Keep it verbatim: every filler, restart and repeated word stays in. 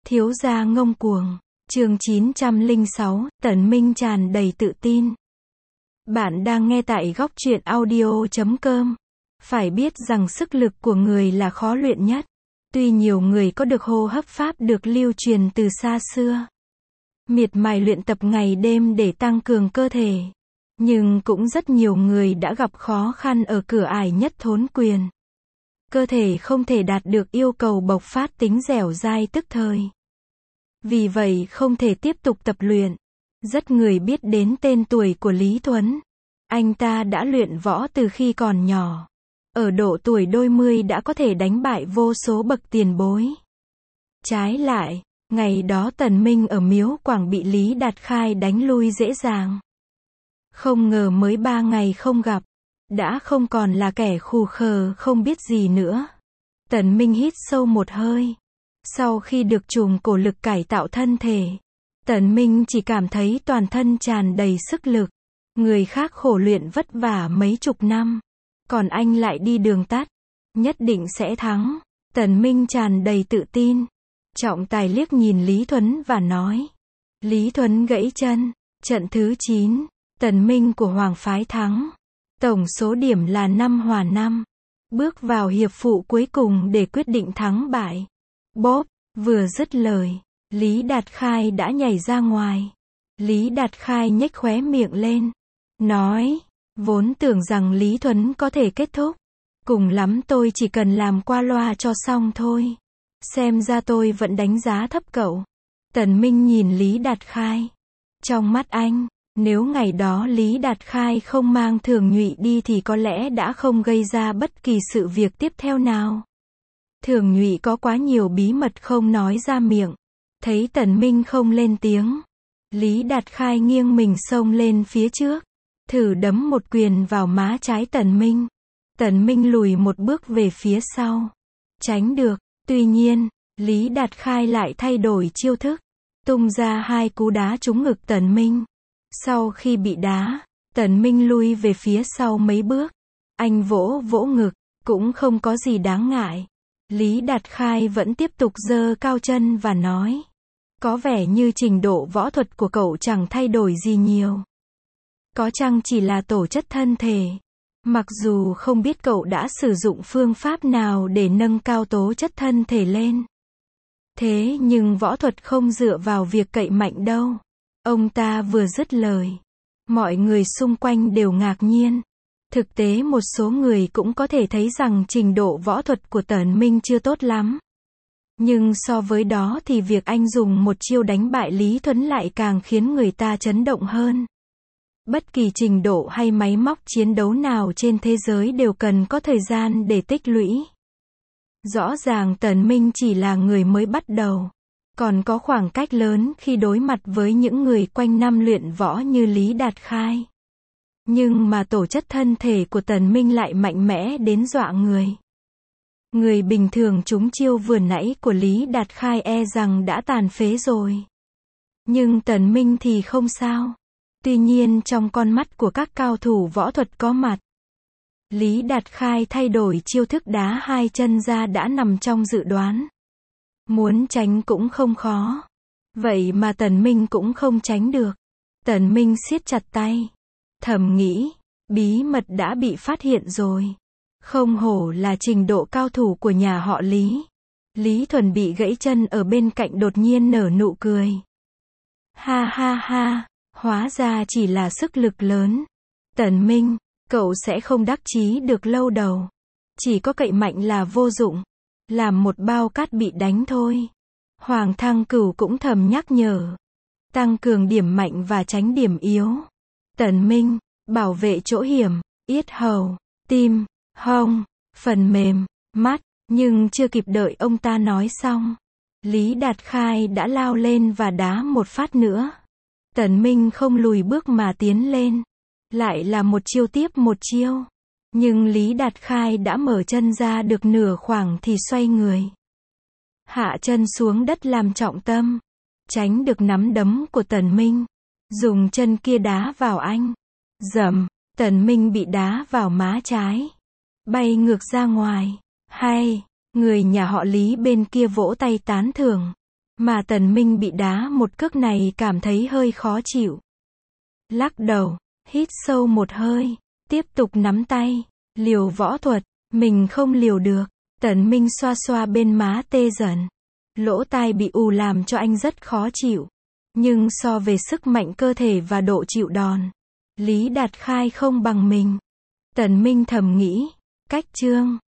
Thiếu gia ngông cuồng. Chương chín trăm lẻ sáu, Tần Minh tràn đầy tự tin. Bạn đang nghe tại góc truyện audio chấm com. Phải biết rằng sức lực của người là khó luyện nhất. Tuy nhiều người có được hô hấp pháp được lưu truyền từ xa xưa, miệt mài luyện tập ngày đêm để tăng cường cơ thể, nhưng cũng rất nhiều người đã gặp khó khăn ở cửa ải nhất thốn quyền. Cơ thể không thể đạt được yêu cầu bộc phát tính dẻo dai tức thời. Vì vậy không thể tiếp tục tập luyện. Rất người biết đến tên tuổi của Lý Thuấn. Anh ta đã luyện võ từ khi còn nhỏ. Ở độ tuổi đôi mươi đã có thể đánh bại vô số bậc tiền bối. Trái lại, ngày đó Tần Minh ở Miếu Quảng bị Lý Đạt Khai đánh lui dễ dàng. Không ngờ mới ba ngày không gặp, đã không còn là kẻ khù khờ không biết gì nữa. Tần Minh hít sâu một hơi. Sau khi được trùm cổ lực cải tạo thân thể, Tần Minh chỉ cảm thấy toàn thân tràn đầy sức lực. Người khác khổ luyện vất vả mấy chục năm, còn anh lại đi đường tắt, nhất định sẽ thắng. Tần Minh tràn đầy tự tin. Trọng tài liếc nhìn Lý Thuấn và nói. Lý Thuấn gãy chân. Trận thứ chín, Tần Minh của Hoàng phái thắng. Tổng số điểm là năm hòa năm. Bước vào hiệp phụ cuối cùng để quyết định thắng bại. Bốp, vừa dứt lời, Lý Đạt Khai đã nhảy ra ngoài. Lý Đạt Khai nhếch khóe miệng lên, nói, vốn tưởng rằng Lý Thuấn có thể kết thúc. Cùng lắm tôi chỉ cần làm qua loa cho xong thôi. Xem ra tôi vẫn đánh giá thấp cậu. Tần Minh nhìn Lý Đạt Khai. Trong mắt anh, nếu ngày đó Lý Đạt Khai không mang Thường Nhụy đi thì có lẽ đã không gây ra bất kỳ sự việc tiếp theo nào. Thường Nhụy có quá nhiều bí mật không nói ra miệng. Thấy Tần Minh không lên tiếng, Lý Đạt Khai nghiêng mình xông lên phía trước, thử đấm một quyền vào má trái Tần Minh. Tần Minh lùi một bước về phía sau, tránh được. Tuy nhiên, Lý Đạt Khai lại thay đổi chiêu thức, tung ra hai cú đá trúng ngực Tần Minh. Sau khi bị đá, Tần Minh lui về phía sau mấy bước. Anh vỗ vỗ ngực, cũng không có gì đáng ngại. Lý Đạt Khai vẫn tiếp tục giơ cao chân và nói. Có vẻ như trình độ võ thuật của cậu chẳng thay đổi gì nhiều. Có chăng chỉ là tổ chất thân thể. Mặc dù không biết cậu đã sử dụng phương pháp nào để nâng cao tố chất thân thể lên. Thế nhưng võ thuật không dựa vào việc cậy mạnh đâu. Ông ta vừa dứt lời, mọi người xung quanh đều ngạc nhiên. Thực tế một số người cũng có thể thấy rằng trình độ võ thuật của Tần Minh chưa tốt lắm. Nhưng so với đó thì việc anh dùng một chiêu đánh bại Lý Thuấn lại càng khiến người ta chấn động hơn. Bất kỳ trình độ hay máy móc chiến đấu nào trên thế giới đều cần có thời gian để tích lũy. Rõ ràng Tần Minh chỉ là người mới bắt đầu, còn có khoảng cách lớn khi đối mặt với những người quanh năm luyện võ như Lý Đạt Khai. Nhưng mà tổ chất thân thể của Tần Minh lại mạnh mẽ đến dọa người. Người bình thường trúng chiêu vừa nãy của Lý Đạt Khai e rằng đã tàn phế rồi. Nhưng Tần Minh thì không sao. Tuy nhiên trong con mắt của các cao thủ võ thuật có mặt, Lý Đạt Khai thay đổi chiêu thức đá hai chân ra đã nằm trong dự đoán. Muốn tránh cũng không khó. Vậy mà Tần Minh cũng không tránh được. Tần Minh siết chặt tay, thầm nghĩ, bí mật đã bị phát hiện rồi. Không hổ là trình độ cao thủ của nhà họ Lý. Lý Thuần bị gãy chân ở bên cạnh đột nhiên nở nụ cười. Ha ha ha, hóa ra chỉ là sức lực lớn. Tần Minh, cậu sẽ không đắc chí được lâu đầu. Chỉ có cậy mạnh là vô dụng. Làm một bao cát bị đánh thôi. Hoàng Thăng Cửu cũng thầm nhắc nhở. Tăng cường điểm mạnh và tránh điểm yếu. Tần Minh, bảo vệ chỗ hiểm, yết hầu, tim, hông, phần mềm, mắt. Nhưng chưa kịp đợi ông ta nói xong, Lý Đạt Khai đã lao lên và đá một phát nữa. Tần Minh không lùi bước mà tiến lên. Lại là một chiêu tiếp một chiêu. Nhưng Lý Đạt Khai đã mở chân ra được nửa khoảng thì xoay người. Hạ chân xuống đất làm trọng tâm. Tránh được nắm đấm của Tần Minh. Dùng chân kia đá vào anh. Dầm, Tần Minh bị đá vào má trái. Bay ngược ra ngoài. Hay, người nhà họ Lý bên kia vỗ tay tán thưởng. mà Tần Minh bị đá một cước này cảm thấy hơi khó chịu. Lắc đầu, hít sâu một hơi, tiếp tục nắm tay, liều võ thuật, mình không liều được. Tần Minh xoa xoa bên má tê dần. Lỗ tai bị ù làm cho anh rất khó chịu. Nhưng so về sức mạnh cơ thể và độ chịu đòn, Lý Đạt Khai không bằng mình. Tần Minh thầm nghĩ, cách chương